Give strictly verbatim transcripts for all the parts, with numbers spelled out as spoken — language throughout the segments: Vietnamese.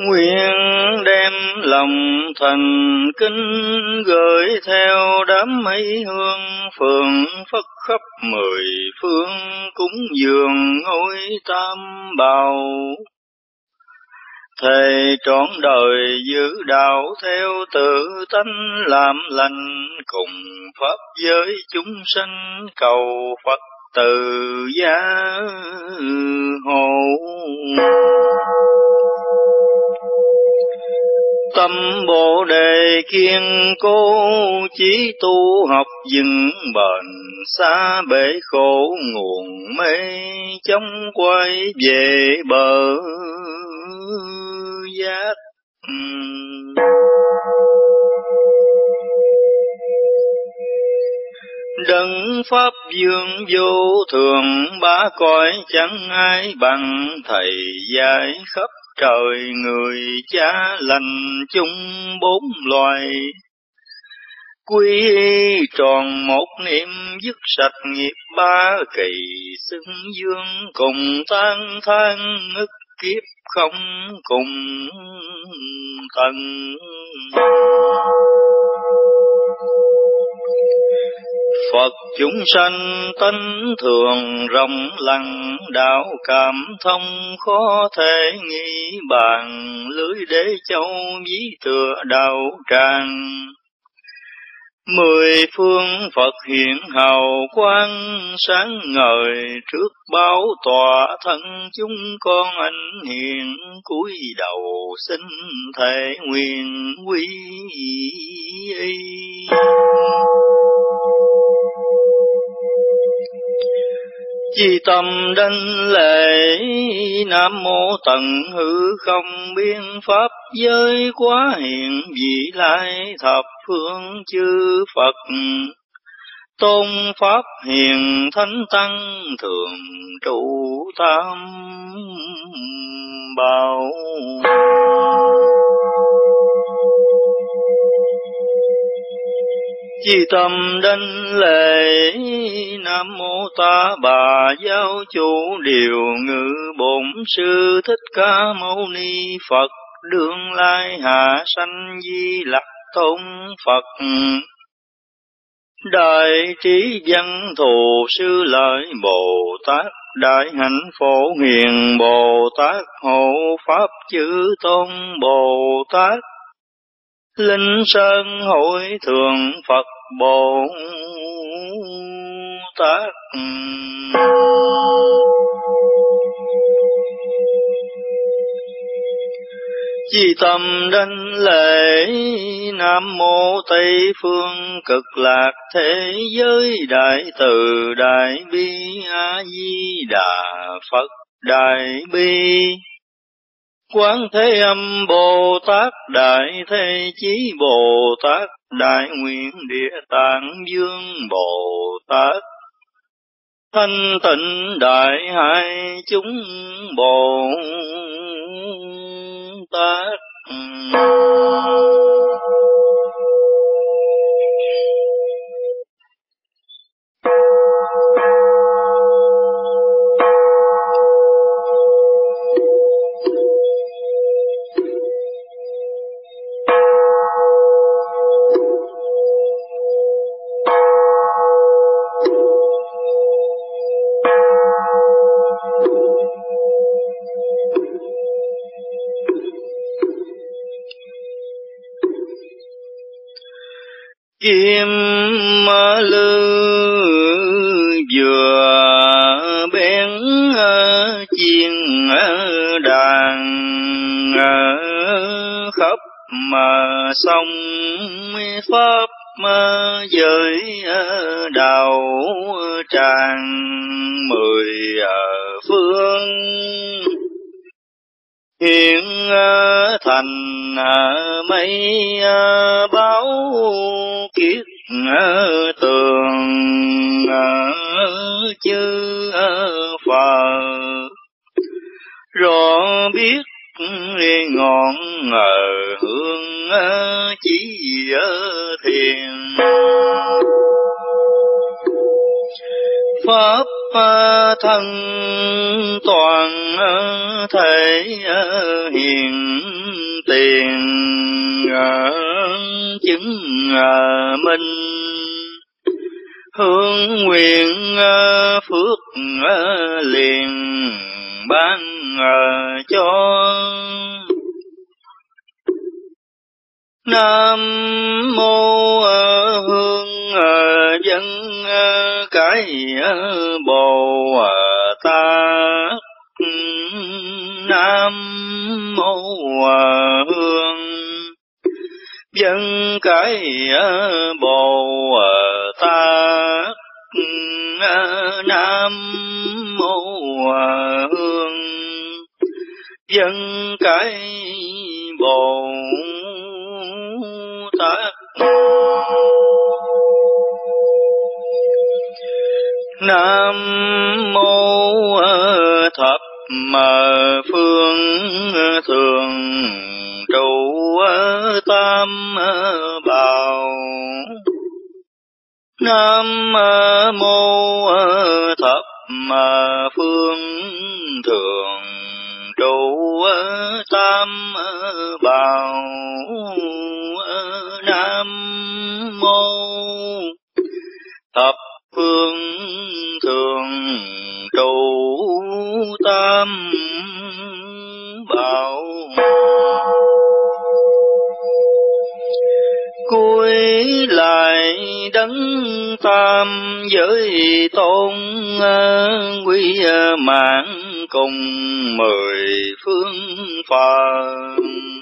Nguyện đem lòng thành kính gửi theo đám mây hương, phường phất khắp mười phương cúng dường ngôi tam bảo. Thề trọn đời giữ đạo theo tự tánh làm lành, cùng pháp giới chúng sanh cầu Phật từ gia hộ. Tâm Bồ Đề kiên cố, chí tu học vững bền, xa bể khổ nguồn mê, chống quay về bờ giác. Đấng pháp dương vô thường, ba cõi chẳng ai bằng, thầy dạy khắp trời người, cha lành chung bốn loài. Quy tròn một niệm dứt sạch nghiệp ba kỳ, xưng dương cùng tan than ức kiếp không cùng tận. Phật chúng sanh tánh thường rộng lặng, đạo cảm thông khó thể nghĩ bàn, lưới đế châu ví tựa đạo tràng. Mười phương Phật hiện hào quang sáng ngời, trước báo tòa thân chúng con anh hiền, cúi đầu xin thệ nguyện quy y. Chi tâm đảnh lễ Nam Mô Tận Hư Không Biên Pháp giới quá hiện vị lai thập phương chư Phật. Tôn Pháp hiền thánh tăng thường trụ tam bảo. Chi tâm đảnh lễ Nam Mô Ta Bà Giáo Chủ Điều Ngự Bổn Sư Thích Ca Mâu Ni Phật, đương lai hạ sanh Di Lặc Tôn Phật. Đại trí văn thù sư lợi Bồ Tát, đại hạnh phổ hiền Bồ Tát, hộ pháp chư tôn Bồ Tát. Linh Sơn Hội Thượng Phật Bồ Tát. Chi tâm đảnh lễ Nam Mô Tây Phương Cực Lạc Thế Giới Đại Từ Đại Bi A Di Đà Phật Đại Bi. Quán Thế Âm Bồ Tát Đại Thế Chí Bồ Tát, Đại Nguyện Địa Tạng Dương Bồ Tát, Thanh Tịnh Đại Hải chúng Bồ Tát. Kim lư vừa bén chiên đàn, khắp mà sông pháp giới đào tràng mười phương. Hiện thành mấy báo kiết tường, chư Phật rõ biết ngọn hương chỉ thiền. Pháp thân toàn thể hiền tiền chứng minh, hương nguyện phước liền ban cho. Nam mô Hương Dân Cái Bồ Tát. Nam mô Hương Dân Cái Bồ Tát. Nam mô Hương Dân Cái Bồ Tát. Nam mô Thập Phương Thường Trụ Tam Bảo. Nam mô Thập Phương Thường Trụ Tam Bảo. Nam mô Thập Phương Thường Trụ Tam Bảo. Cúi lại đấng tam giới tôn, quy mạng cùng mười phương Phật.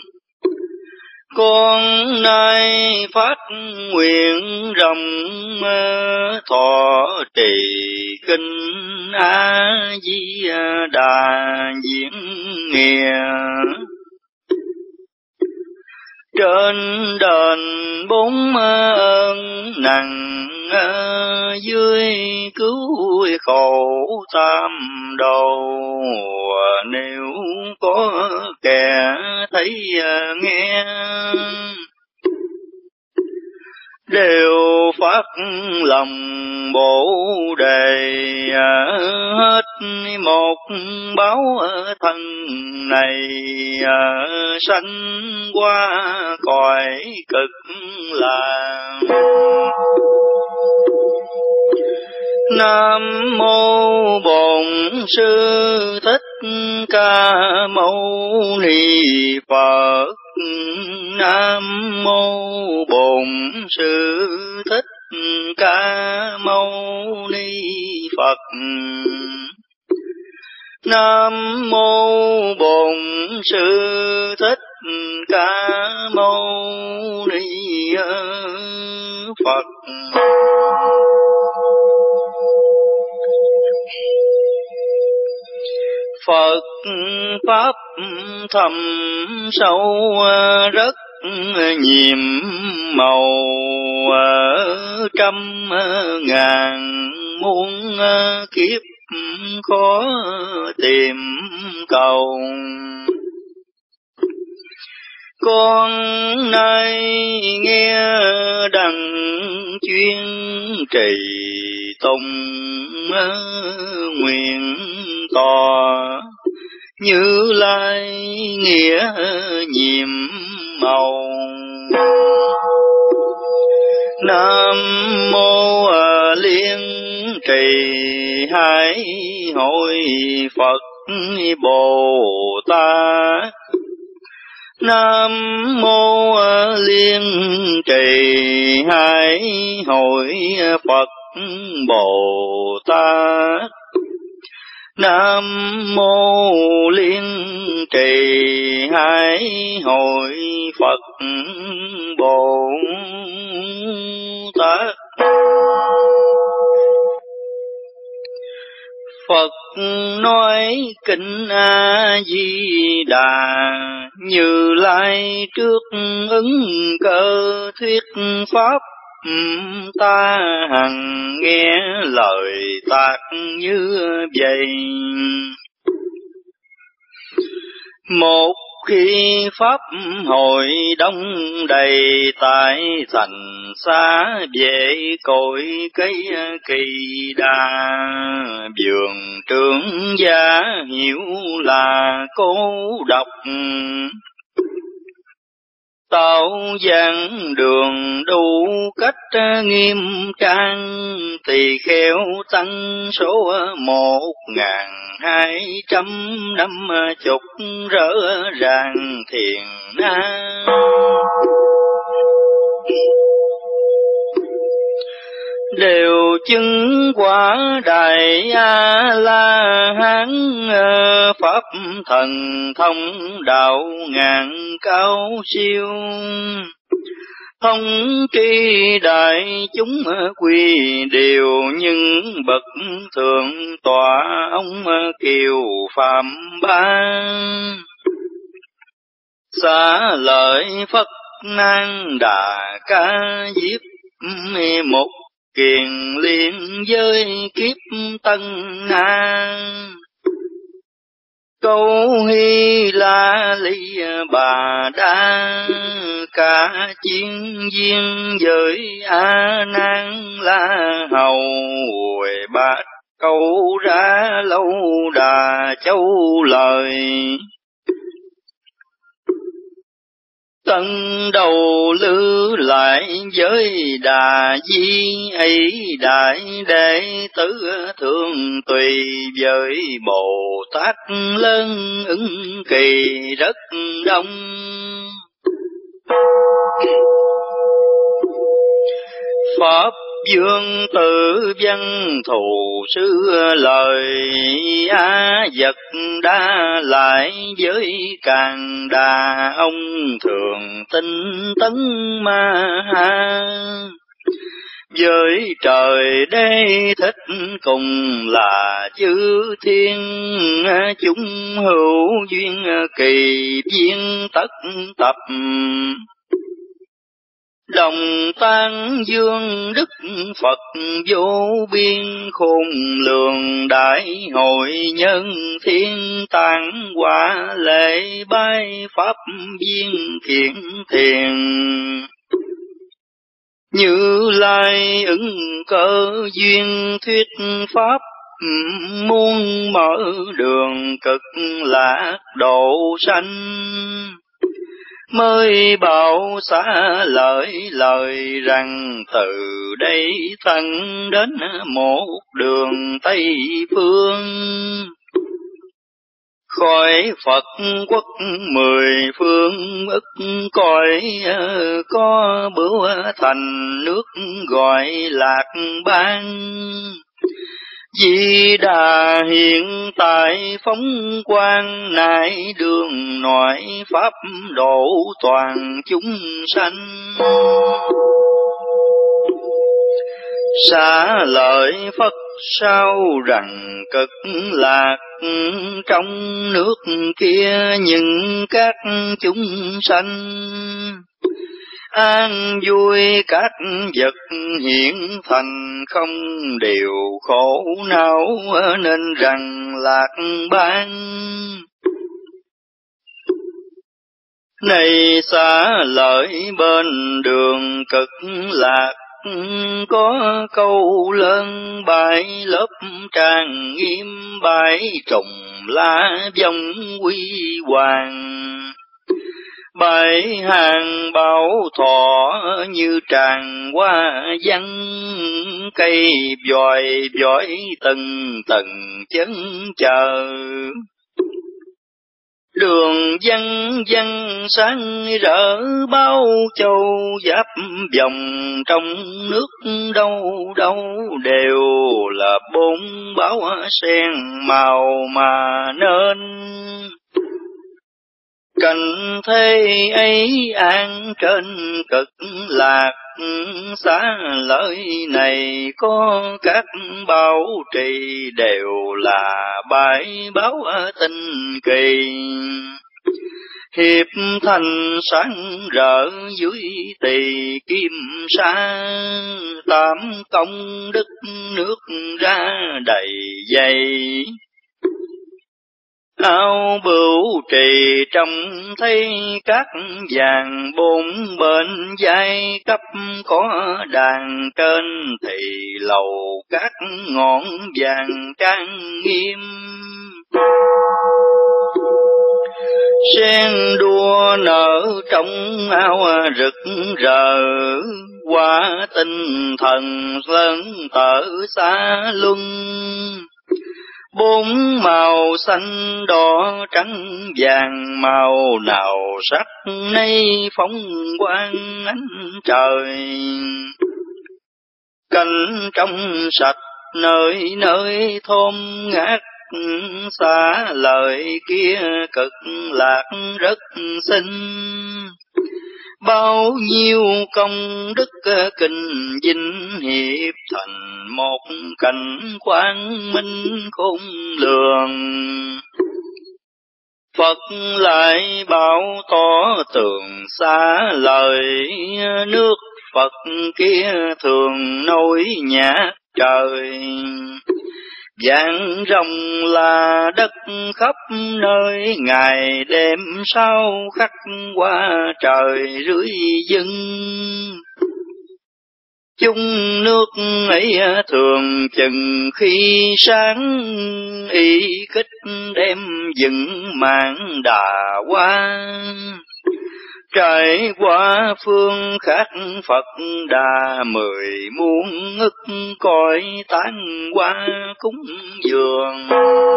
Con nay phát nguyện rộng thọ trì kinh A Di Đà diễn nghĩa. Trên đền bốn ơn nặng, dưới cứu khổ tam đồ. Nếu có kẻ thấy nghe, đều phát lòng bổ đề. Hết một báo thân này, sanh qua cõi cực lạc. Nam mô Bổn Sư Thích Ca Mâu Ni Phật. Nam mô Bổn Sư Thích Ca Mâu Ni Phật. Nam mô Bổn Sư Thích Ca Mâu Ni Phật. Phật pháp thâm sâu rất nhiệm màu, trăm ngàn muôn kiếp khó tìm cầu. Con nay nghe đặng chuyên trì tùng, nguyện tỏ Như Lai nghĩa nhiệm màu. Nam mô Liên Trì Hải Hội Phật Bồ Tát. Nam mô Liên Trì Hải Hội Phật Bồ Tát. Nam mô Liên Trì Hải Hội Phật Bồ Tát. Phật nói kinh A Di Đà, Như Lai trước ứng cơ thuyết pháp. Ta hằng nghe lời tạc như vậy. Một khi pháp hội đông đầy tại thành xa về cội cây kỳ đà, vườn trưởng gia hiểu là cô độc, tạo dáng đường đủ cách nghiêm trang, tỳ kheo tăng số một ngàn hai trăm năm chục rỡ ràng thiền nam. Đều chứng quả đại A La Hán, pháp thần thông đạo ngàn cao siêu, thông tri đại chúng quy đều, nhưng bậc thượng tọa ông kiều phạm ban. Xá lợi Phật Nan Đà Ca Diếp, một kiền liên với kiếp Tân An. Câu Hy La Ly Bà Đa, cả chiến viên với A Nan La Hầu, bát câu ra lâu đà châu lời. Tân đầu lư lại với Đà Di ấy, đại đệ tử thường tùy với Bồ Tát lớn ứng kỳ rất đông. Pháp dương tự văn thù sư lời, A vật đa lại với Càng Đà, ông thường tinh tấn ma ha. Với trời đế thích cùng là chư thiên, chúng hữu duyên kỳ viên tất tập. Đồng tan dương đức Phật vô biên, khôn lường đại hội nhân thiên tạng, quả lễ bái pháp viên thiện thiền. Như Lai ứng cơ duyên thuyết pháp, muôn mở đường cực lạc độ sanh. Mới bảo xá lợi lời rằng, từ đây thân đến một đường Tây phương. Khỏi Phật quốc mười phương ức cõi, có bửu thành nước gọi Lạc Bang. Di Đà hiện tại phóng quang, nại đường nội pháp độ toàn chúng sanh. Xá lợi Phật sao rằng cực lạc, trong nước kia những các chúng sanh. An vui các vật hiện thành, không điều khổ não, nên rằng Lạc Bang. Này xá lợi bên đường cực lạc, có câu lớn bãi lớp trang nghiêm, bãi trùng lá vong quy hoàng. Bãi hàng bảo thọ như tràn hoa văn, cây vòi vòi từng từng chân chờ. Đường văn văn sáng rỡ bao châu, giáp vòng trong nước đâu đâu đều là bốn báo sen màu mà nên. Cảnh thế ấy an trên cực lạc, xá lợi này có các bảo trì đều là bãi báo tinh kỳ. Hiệp thành sáng rỡ dưới tỳ kim sa, tám công đức nước ra đầy dày. ao bửu trì trông thấy các vàng bốn bên giai cấp, có đàn trên thì lầu các ngọn vàng trang nghiêm. Sen đua nở trong ao rực rỡ, qua tinh thần lớn tở xa luân. Bốn màu xanh đỏ trắng vàng, màu nào sắc nấy phóng quang ánh trời. Cánh trong sạch nơi nơi thơm ngát, xa lời kia cực lạc rất xinh. Bao nhiêu công đức kinh vinh, hiệp thành một cảnh quang minh khôn lường. Phật lại bảo tỏ tường xa lời, nước Phật kia thường nối nhạc trời. Vạn rồng là đất khắp nơi, ngày đêm sao khắc qua trời rưới dưng. Chung nước ấy thường chừng khi sáng, y kích đem dựng mạng đà hoa. Trải qua phương khác Phật đà, mười muôn ức cõi tán qua cúng dường.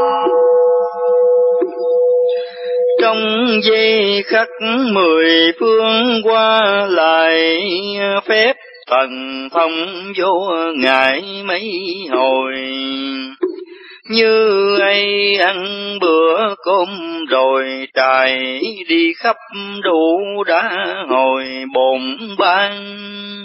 Trong giây khắc mười phương qua lại, phép thần thông vô ngại mấy hồi. Như ai ăn bữa cơm rồi, trải đi khắp đủ đã hồi bổn ban.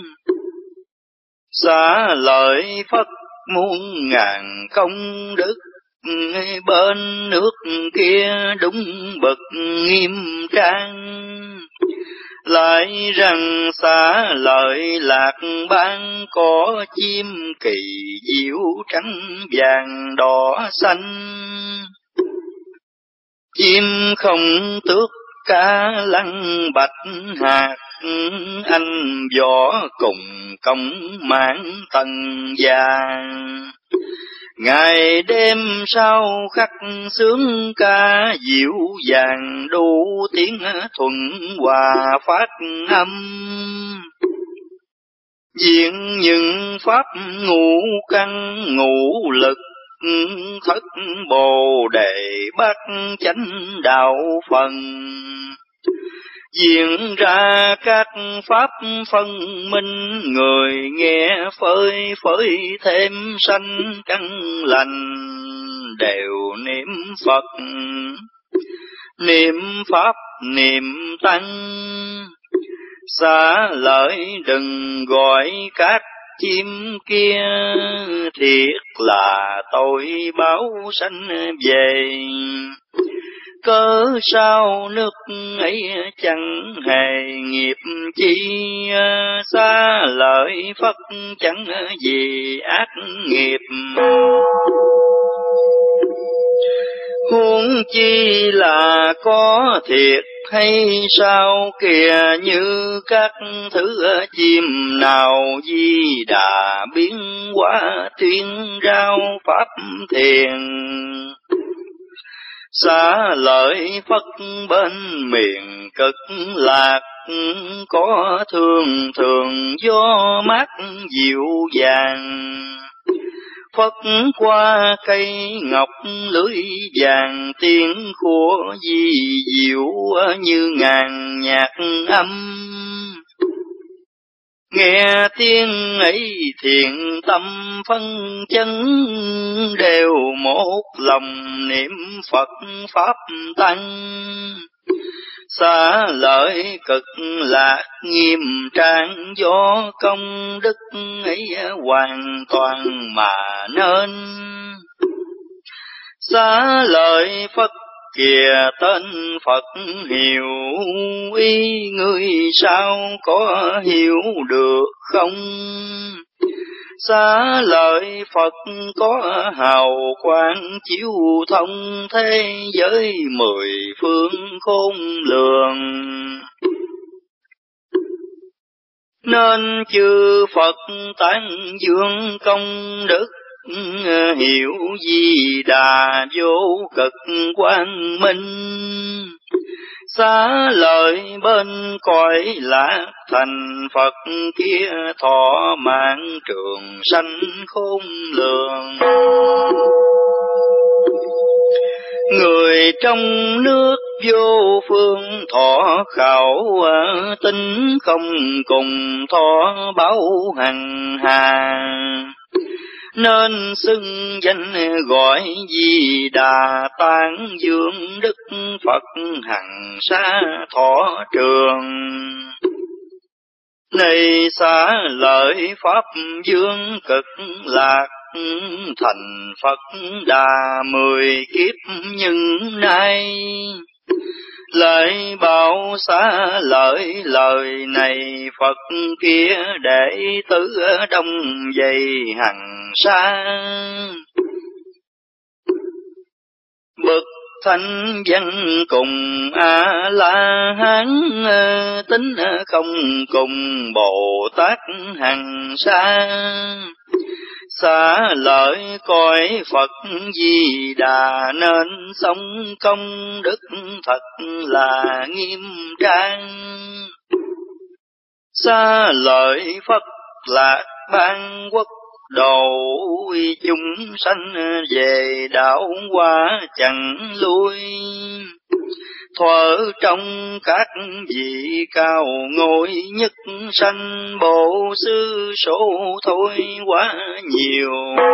Xá lợi Phật muôn ngàn công đức, bên nước kia đúng bậc nghiêm trang. Lại rằng xá lợi lạc ban, có chim kỳ diệu trắng vàng đỏ xanh. Chim không tước cá lăng bạch hạt, anh võ cùng công mãn tần vàng. Ngày đêm sao khắc sướng ca diệu vàng, đủ tiếng thuận hòa phát âm. Diện những pháp ngũ căn ngũ lực, thất bồ đề bát chánh đạo phần. Diễn ra các pháp phân minh, người nghe phơi phới thêm sanh căn lành. Đều niệm Phật, niệm Pháp, niệm Tăng. Xá lợi đừng gọi các chim kia, thiệt là tôi báo sanh về. Cớ sao nước ấy chẳng hề nghiệp chi, xá lợi Phật chẳng gì ác nghiệp. Huống chi là có thiệt hay sao kìa, như các thứ chim nào Di Đà biến hóa tuyên rao pháp thiền. Xá lợi Phật bên miền cực lạc, có thường thường gió mát dịu dàng. Phất qua cây ngọc lưới vàng, tiếng của di diệu như ngàn nhạc âm. Nghe tiếng ấy thiện tâm phân chân, đều một lòng niệm Phật Pháp Tăng. Xá lợi cực lạc nghiêm trang, do công đức ấy hoàn toàn mà nên. Xá lợi Phật kìa tên Phật hiểu ý, ngươi sao có hiểu được không? Xá lợi Phật có hào quang chiếu thông thế giới mười phương khôn lường. Nên chư Phật tán dương công đức, hiểu Di Đà vô cực quang minh. Xá lợi bên cõi lạc thành Phật kia thọ mạng trường sanh khôn lường. Người trong nước vô phương thọ khảo tính không cùng thọ báo hằng hà. Nên xưng danh gọi Di Đà tán dương đức Phật hằng xa thọ trường. Này xá lợi Pháp dương cực lạc thành Phật Đà mười kiếp nhưng nay. Lại bảo xá lợi lời này Phật kia đệ tử đông dày hằng xa. Bậc thanh danh cùng A La Hán, tính không cùng Bồ Tát hằng xa. Xá lợi coi Phật Di Đà nên sống công đức thật là nghiêm trang. Xá lợi Phật lạc ban quốc độ, chúng sanh về đạo hóa chẳng lui. Thuở trong các vị cao ngôi nhất sanh, bộ sư số thôi quá nhiều.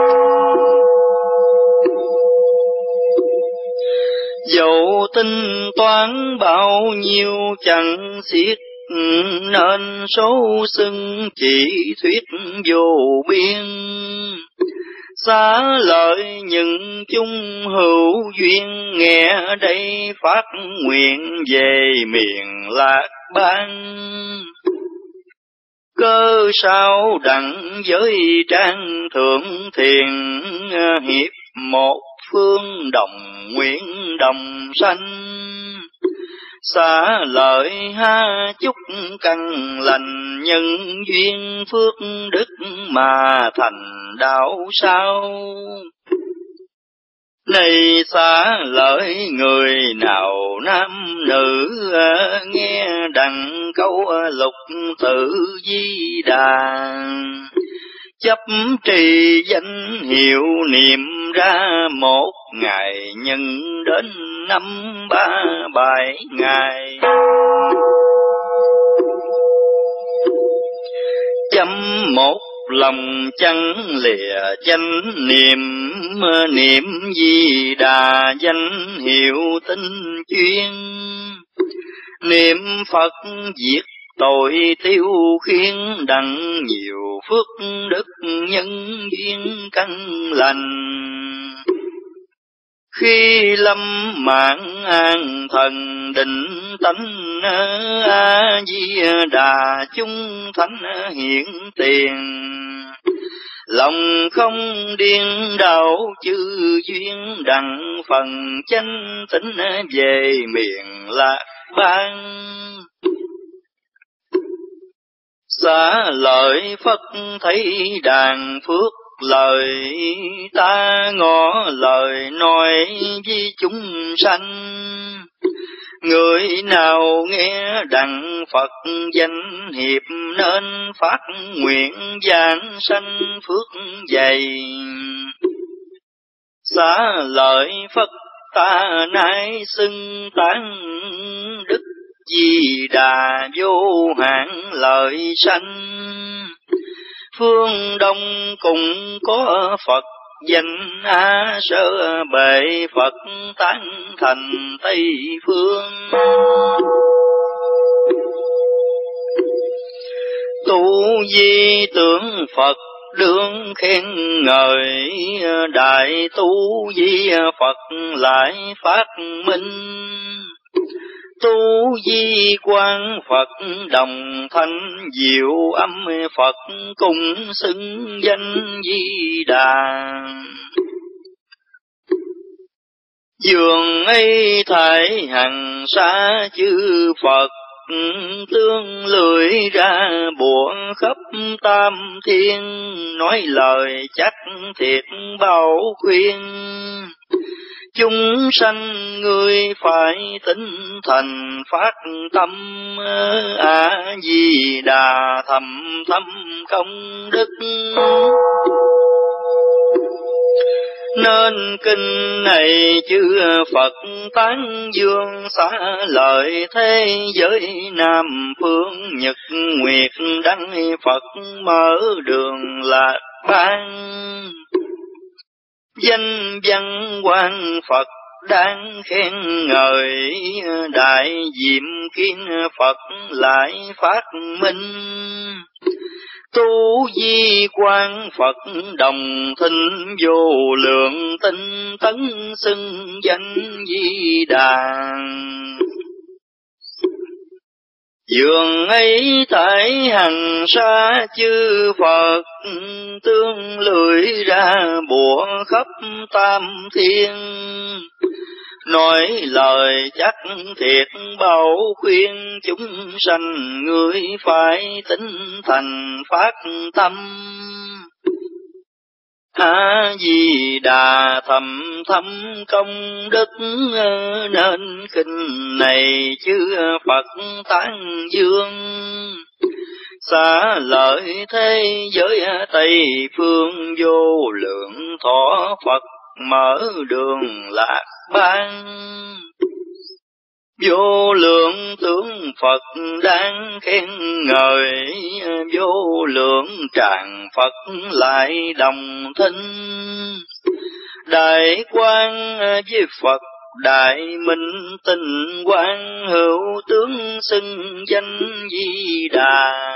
Dẫu tính toán bao nhiêu chẳng xiết, nên số xưng chỉ thuyết vô biên. Xá lợi những chung hữu duyên, nghe đây phát nguyện về miền lạc ban. Cơ sao đặng với trang thượng thiền, hiệp một phương đồng nguyện đồng sanh. Xá lợi ha chúc căn lành, nhân duyên phước đức mà thành đạo sao. Này xá lợi người nào nam nữ, nghe đặng câu lục tự Di Đà. Chấp trì danh hiệu niệm ra, một ngày nhân đến năm ba bảy ngày. Chấm một lòng chẳng lìa chánh niệm, niệm Di Đà danh hiệu tinh chuyên. Niệm Phật diệt tội tiêu khiến, đặng nhiều phước đức nhân duyên căn lành. Khi lâm mạng an thần định tánh, A Di Đà chung thánh hiện tiền. Lòng không điên đảo chư duyên, đặng phần chánh tính về miền lạc ban. Xá lợi Phật thấy đàn phước, lời ta ngỏ lời nói với chúng sanh. Người nào nghe đặng Phật danh hiệp, nên phát nguyện giảng sanh phước dày. Xá lợi Phật ta nay xưng tán đức Di Đà vô hạn lợi sanh. Phương Đông cũng có Phật danh A Sơ Bệ, Phật tán thành Tây Phương. Tu di tưởng Phật đương khen ngợi, đại tu di Phật lại phát minh. Tu di quan Phật đồng thanh diệu âm Phật cùng xưng danh Di Đà. Dường ấy thải hằng xa chư Phật tương lưỡi ra bủa khắp tam thiên, nói lời chắc thiệt bảo khuyên. Chúng sanh ngươi phải tính thành phát tâm, A Di Đà thầm thâm công đức. Nên kinh này chư Phật tán dương xá lợi thế giới Nam phương Nhật Nguyệt đăng Phật mở đường lạc ban. Danh văn quang Phật đáng khen ngợi, đại diệm kiến Phật lại phát minh. Tu di quan Phật đồng thinh vô lượng tinh tấn xưng danh Di Đà. Dường ấy tại hằng sa chư Phật tương lưỡi ra bủa khắp tam thiên, nói lời chắc thiệt bảo khuyên. Chúng sanh ngươi phải tính thành phát tâm, A Di Đà thầm thâm công đức. Nên kinh này chư Phật tán dương xá lợi thế giới Tây phương vô lượng thọ Phật mở đường lạc ban. Vô lượng tướng Phật đáng khen ngợi, vô lượng tràng Phật lại đồng thinh. Đại quang với Phật đại minh tinh quang, hữu tướng xưng danh Di Đà.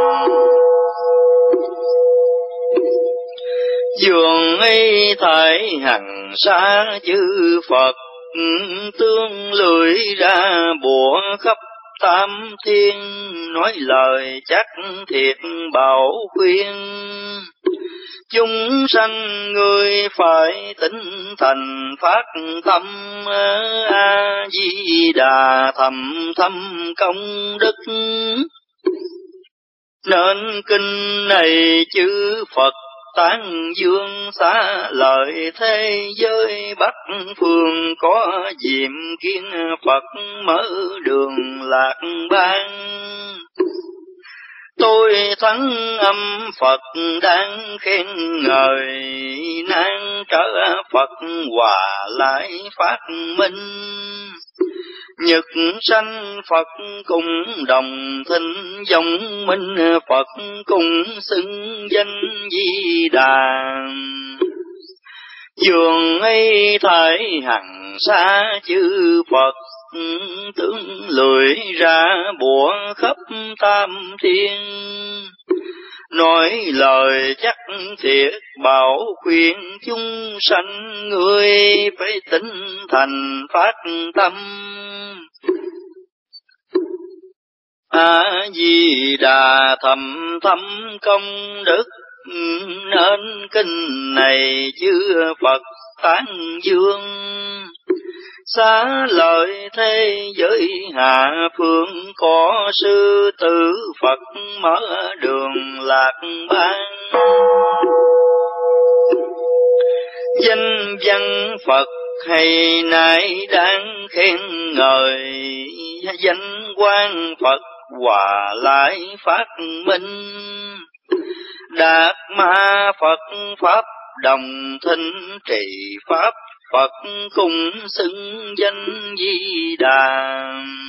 Dường ấy thải hằng sa chư Phật tương lưỡi ra bủa khắp tam thiên, nói lời chắc thiệt bảo khuyên. Chúng sanh ngươi phải tính thành phát tâm, A Di Đà thầm thâm công đức. Nên kinh này chư Phật tán dương xá lợi thế giới Bắc phương, có diệm kiến Phật mở đường lạc ban. Tôi thắng âm Phật đáng khen ngợi, nan trở Phật hòa lại phát minh. Nhật sanh Phật cùng đồng thinh, dòng minh Phật cùng xưng danh Di Đà. Dường ấy thải hằng sa chư Phật tướng lưỡi ra bủa khắp tam thiên, nói lời chắc thiệt bảo khuyên. Chúng sanh ngươi phải tính thành phát tâm, A Di Đà thầm thâm công đức. Nên kinh này chư Phật tán dương xá lợi thế giới hạ phương, có sư tử Phật mở đường lạc ban. Danh văn Phật hay nay đáng khen ngợi, danh quang Phật hòa lại phát minh. Đạt ma Phật pháp đồng thinh, trì pháp Phật cùng xưng danh Di Đà.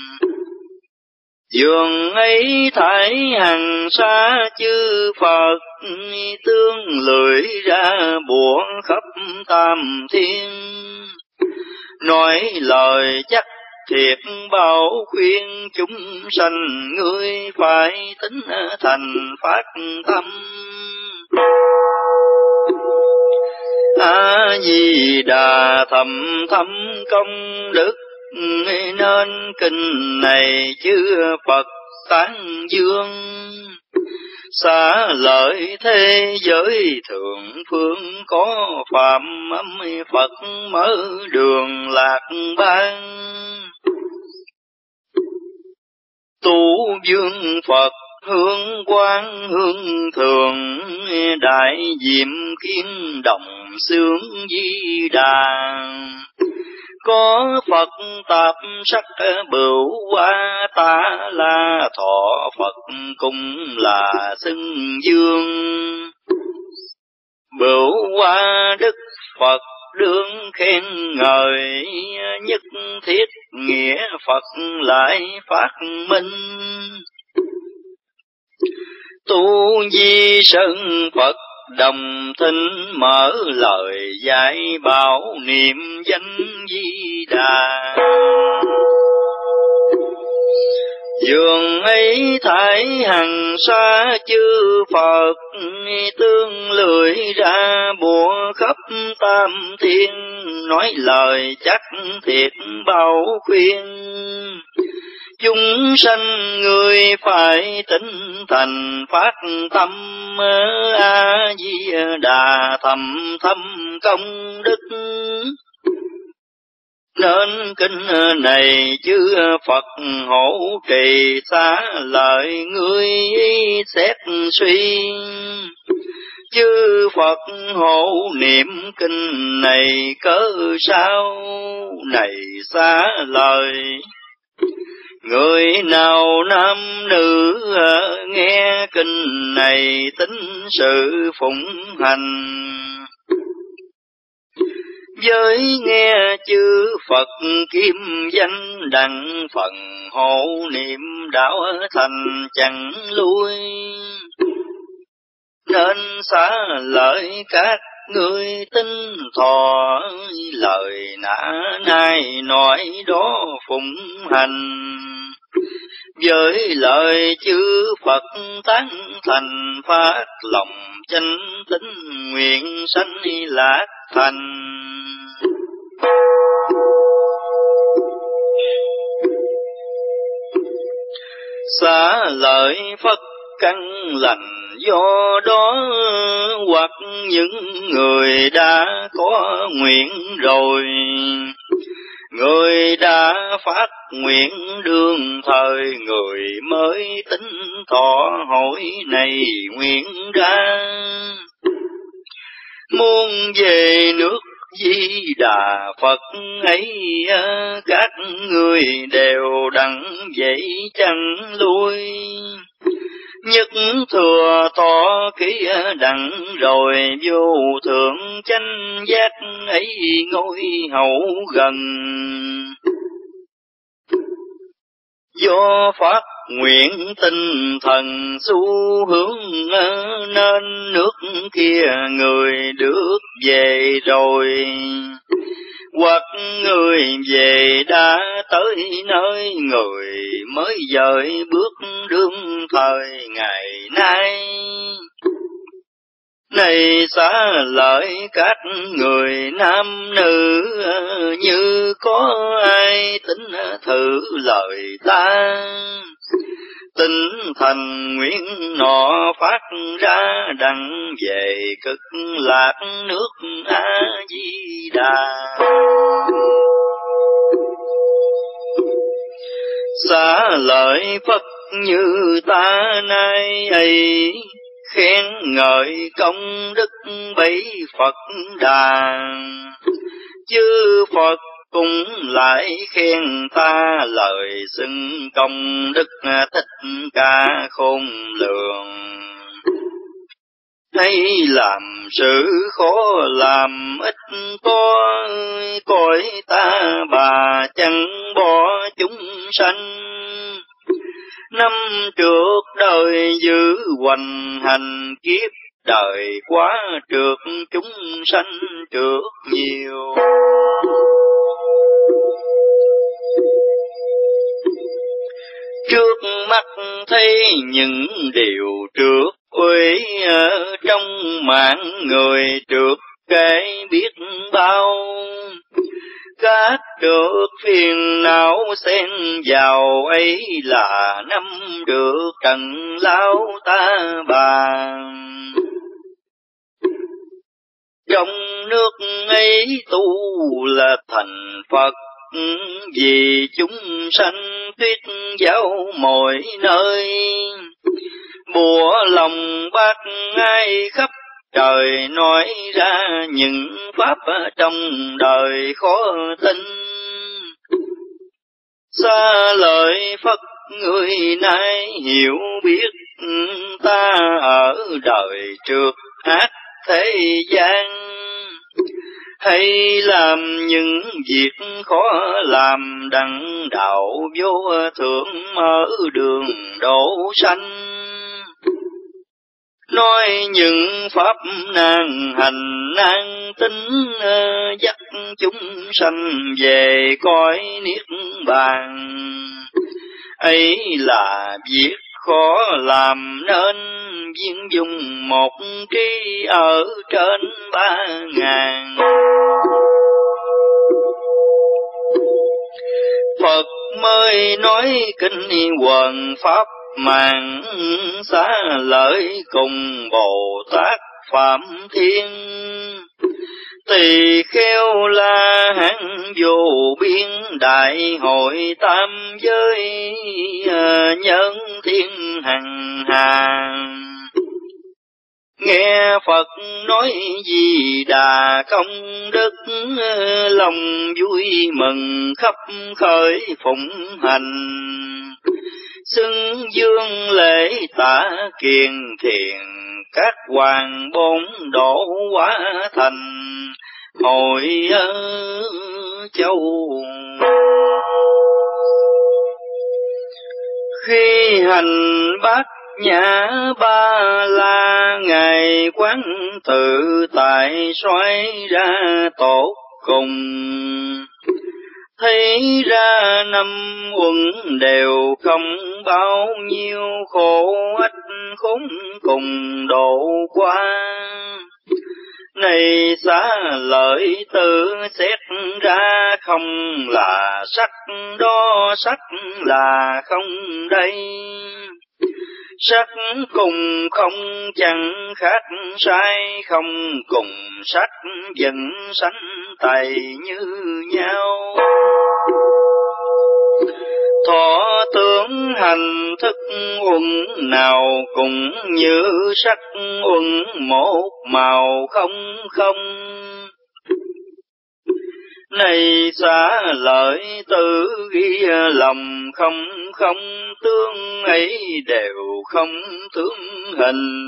Dường ấy thải hằng sa chư Phật tương lưỡi ra bủa khắp tam thiên, nói lời chắc thiệt bảo khuyên. Chúng sanh ngươi phải tính thành phát tâm, A Di Đà thầm thâm công đức. nên kinh này chư Phật tán dương. Xá lợi thế giới thượng phương có phạm âm Phật mở đường lạc ban. Tu dương Phật hương quang hương thường, đại diệm kiến đồng xướng di đà. Có Phật tạp sắc bửu hoa, ta la thọ Phật cũng là xưng dương. Bửu hoa đức Phật đương khen ngợi, nhất thiết nghĩa Phật lại phát minh. Tu di sơn Phật đồng thính mở lời dạy bảo, niệm danh Di Đà. Dường ấy thái hằng xa chư Phật, tương lưỡi ra bùa khắp tam thiên, nói lời chắc thiệt bảo khuyên. Chúng sanh người phải tinh thành phát tâm, A Di Đà thầm thâm công đức. Nên kinh này chư Phật hộ trì, xá lợi ngươi xét suy. Chư Phật hộ niệm kinh này cớ sao, này xá lợi. Người nào nam nữ nghe kinh này tính sự phụng hành. Với nghe chư Phật kim danh đặng phần hộ niệm đạo thành chẳng lui. Nên xá lợi các ngươi tinh thọ, lời nã nay nói đó phụng hành. Với lời chư Phật tán thành, phát lòng chánh tín nguyện sanh lạc thành. Xá lợi Phật căn lành do đó, hoặc những người đã có nguyện rồi. Người đã phát nguyện đương thời, người mới tính thọ hỏi này nguyện ra. Muốn về nước Di Đà Phật ấy, các người đều đặng vậy chẳng lui. Nhất thừa tỏ ký đặng rồi, vô thượng chánh giác ấy ngôi hậu gần. Do phát nguyện tinh thần xu hướng, nên nước kia người được về rồi. Hoặc người về đã tới nơi, người mới dời bước đương thời ngày nay. Này xá lợi các người nam nữ, như có ai tính thử lời ta. Tinh thành nguyện nọ phát ra, đặng về cực lạc nước A Di Đà. Xá lợi Phật như ta nay ấy, khen ngợi công đức bấy Phật Đà. Chư Phật cũng lại khen ta, lời xưng công đức Thích Ca khôn lường. Hay làm sự khó làm ít có, cõi ta bà chẳng bỏ chúng sanh. Năm trước đời giữ hoành hành kiếp, đời quá trượt chúng sanh trượt nhiều. Trước mắt thấy những điều trượt uế, ở trong mạng người trượt kể biết bao. gác được phiền não xen vào, ấy là năm được trần lao ta bà. Trong nước ấy tu là thành Phật, vì chúng sanh thuyết giáo mọi nơi. Bùa lòng bác ai khắp trời, nói ra những pháp trong đời khó tin. Xa lời Phật người nay hiểu biết, ta ở đời trượt ác thế gian. Hay làm những việc khó làm, đặng đạo vô thượng mở đường độ sanh. Nói những pháp nan hành nan tính, dắt chúng sanh về cõi niết bàn. Ấy là việc khó làm nên, viên dùng một trí ở trên ba ngàn. Phật mới nói kinh quần pháp màng, xá lợi cùng Bồ Tát Phạm Thiên. Tỳ kheo La Hán vô biên, đại hội tam giới nhân thiên hằng hà. Nghe Phật nói gì đà công đức, lòng vui mừng khắp khởi phụng hành. Xưng dương lễ tạ kiền thiền, các hoàng bốn độ hóa thành hội châu. Khi hành bát nhã ba la, ngài quán tự tại xoay ra tột cùng. Thấy ra năm uẩn đều không bao nhiêu, khổ ách khốn cùng độ qua. Này xá lợi tự xét ra, không là sắc đó, sắc là không đây. Sắc cùng không chẳng khác sai, không cùng sắc vẫn sánh tày như nhau. Thọ tưởng hành thức uẩn nào, cũng như sắc uẩn một màu không không. Này xá lợi tự ghi lòng, không không tương ấy đều không tướng hình.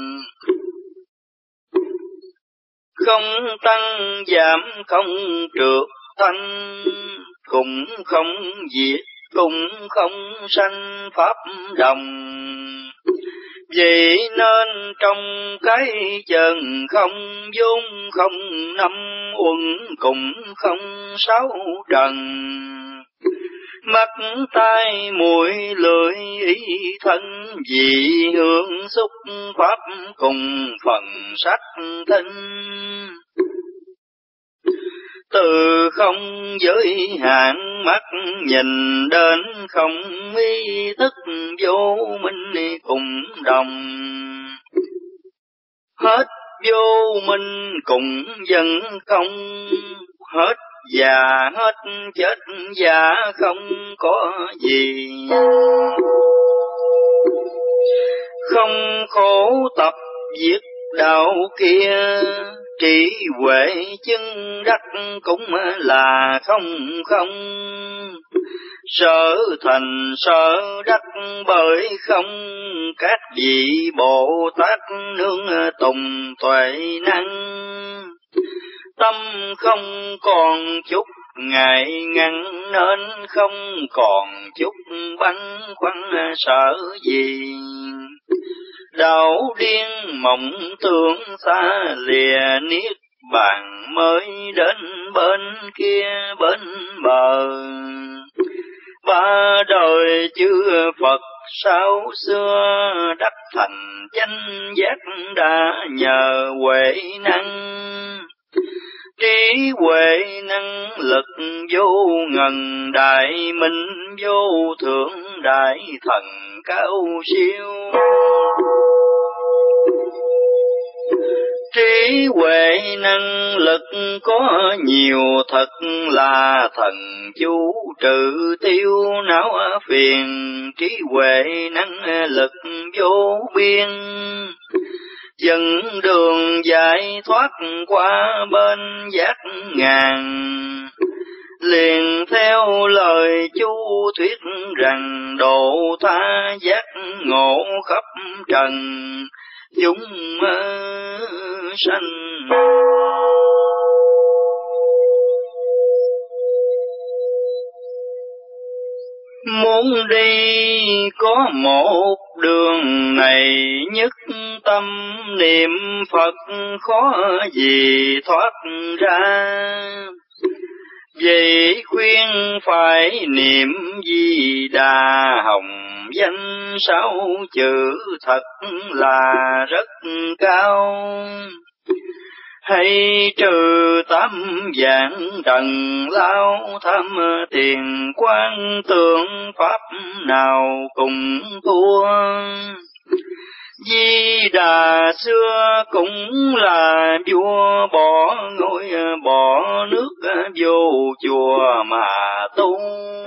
Không tăng giảm không trượt thanh, cũng không diệt cũng không sanh pháp đồng. Vậy nên trong cái chân không vốn không, năm uẩn cũng không sáu trần. Mắt tai mũi lưỡi ý thân, vì hương xúc pháp cùng phần sắc thân. Từ không giới hạn mắt nhìn đến không, ý thức vô minh cùng đồng. Hết vô minh cùng dân không, hết già hết chết già không có gì. Không khổ tập viết đạo kia, trí huệ chân đắc cũng là không không. Sở thành sở đắc bởi không, các vị Bồ Tát nương tùng tuệ năng. Tâm không còn chút ngại ngăn, nên không còn chút băn khoăn sợ gì. Đạo điên mộng tưởng xa lìa niết bàn, mới đến bên kia bên bờ. Ba đời chư Phật sau xưa, đắc thành chánh giác đã nhờ huệ năng. trí huệ năng lực vô ngần, đại minh vô thượng, đại thần cao siêu. Trí huệ năng lực có nhiều, thật là thần chú trừ tiêu não phiền. Trí huệ năng lực vô biên, dẫn đường giải thoát qua bên giác ngàn. Liền theo lời chú thuyết rằng, độ tha giác ngộ khắp trần chúng sanh. Muốn đi có một đường này, nhất tâm niệm Phật khó gì thoát ra. Vậy khuyên phải niệm Di Đà hồng danh, sáu chữ thật là rất cao. Hay trừ tám dạng trần lao, tham tiền quan tượng pháp nào cùng thua. Di Đà xưa cũng là vua, bỏ ngôi bỏ nước vô chùa mà tu.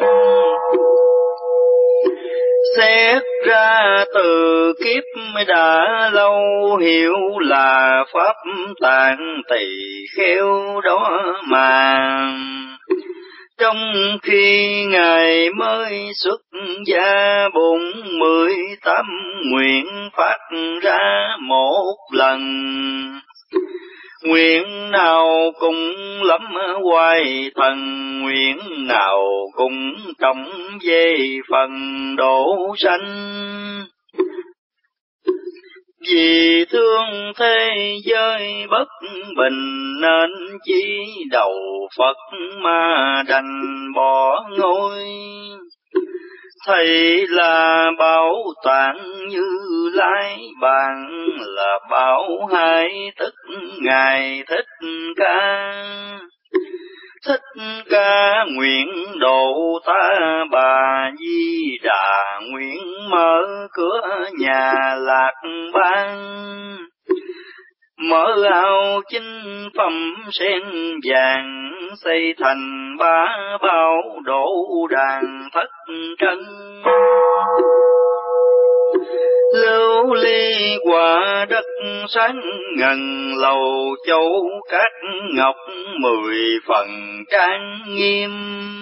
Xét ra từ kiếp đã lâu, hiểu là pháp tạng tỳ kheo đó mà. Trong khi Ngài mới xuất gia, bốn mươi tám nguyện phát ra một lần. Nguyện nào cũng lắm hoài thần, nguyện nào cũng trọng về phần độ sanh. Vì thương thế giới bất bình, nên chỉ đầu Phật mà đành bỏ ngôi. Thầy là Bảo Tạng Như Lai, bạn là Bảo Hai, tức Ngài Thích Ca. Thích Ca nguyện độ ta bà Di Đà, nguyện mở cửa nhà Lạc Bang. Mở ao chinh phẩm sen vàng, xây thành ba bao đổ đàn thất trân. Lưu ly quả đất sáng ngần, lầu châu cát ngọc mười phần trang nghiêm.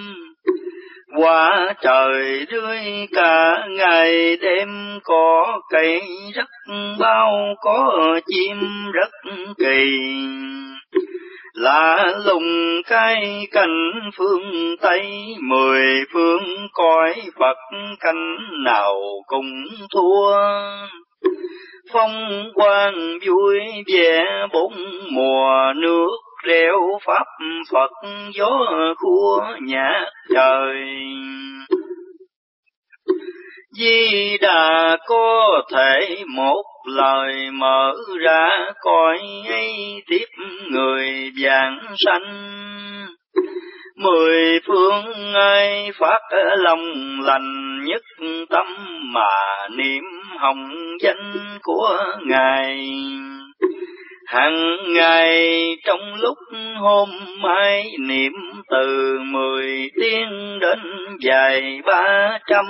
Quả trời rơi cả ngày đêm, có cây rất bao, có chim rất kỳ. Lạ lùng cái cảnh phương Tây, mười phương cõi Phật cảnh nào cũng thua. Phong quang vui vẻ bốn mùa, nước reo pháp Phật gió khua nhạc trời. Di Đà có thể một lời mở ra, cõi ấy tiếp người vãng sanh. Mười phương ai phát lòng lành, nhất tâm mà niệm hồng danh của Ngài. Hằng ngày trong lúc hôm mai, niệm từ mười tiếng đến dài ba trăm.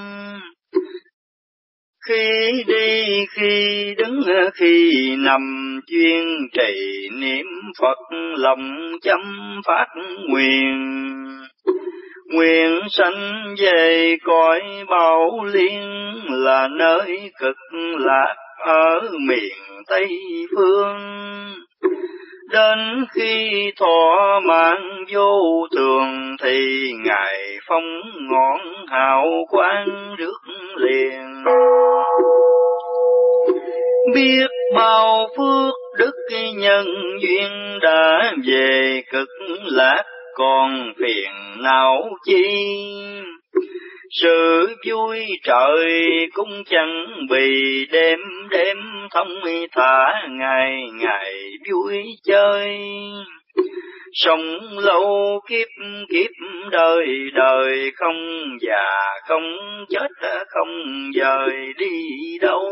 Khi đi khi đứng khi nằm, chuyên trì niệm Phật lòng chăm phát nguyện. Nguyện sanh về cõi Bảo Liên, là nơi cực lạc ở miền Tây Phương. Đến khi thọ mạng vô thường, thì Ngài phong ngọn hào quang rước liền. Biết bao phước đức nhân duyên, đã về cực lạc còn phiền não chi. Sự vui trời cũng chẳng bị, đêm đêm thông thả, ngày ngày vui chơi. sống lâu kiếp kiếp đời đời không già không chết không dời đi đâu.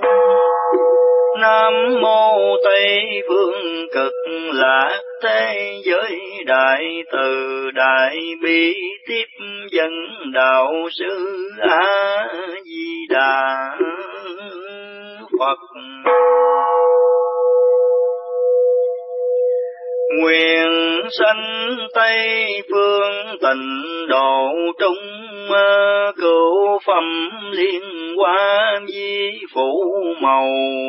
Nam mô Tây phương cực lạc thế giới đại từ đại bi tiếp dẫn đạo sư A Di Đà Phật. Nguyện sanh Tây phương tịnh độ trung, cửu phẩm liên hoa vi phủ màu.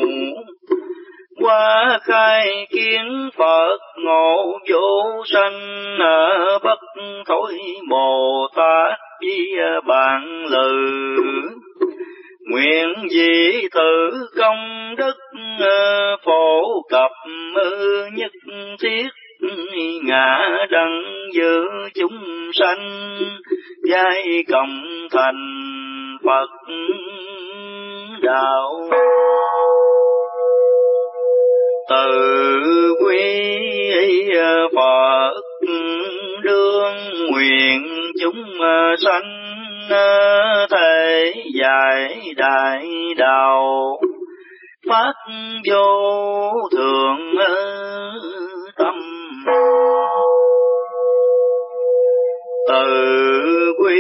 Qua khai kiến Phật ngộ vô sanh, bất thối Bồ Tát vi bạn lự. Nguyện dị tự công đức phổ cập nhất thiết, ngã đặng giữ chúng sanh giai cộng thành Phật đạo. Từ quy Phật đương nguyện chúng sanh thể giải đại đạo, phát vô thượng tâm. Từ quy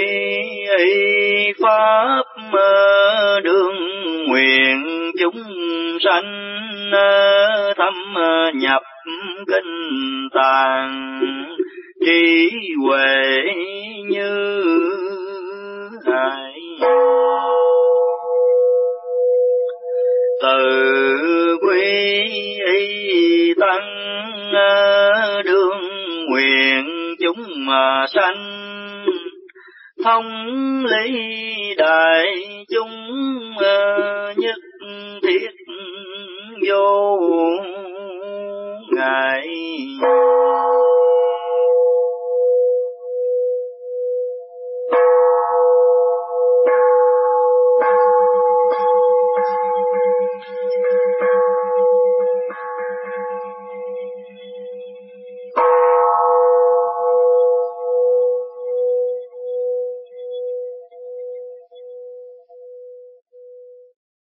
pháp đương nguyện chúng sanh thâm nhập kinh tàng, trí huệ như hải. Từ quy tăng đương nguyện chúng sanh thông lý đại chúng, nhất thiết vô ngại.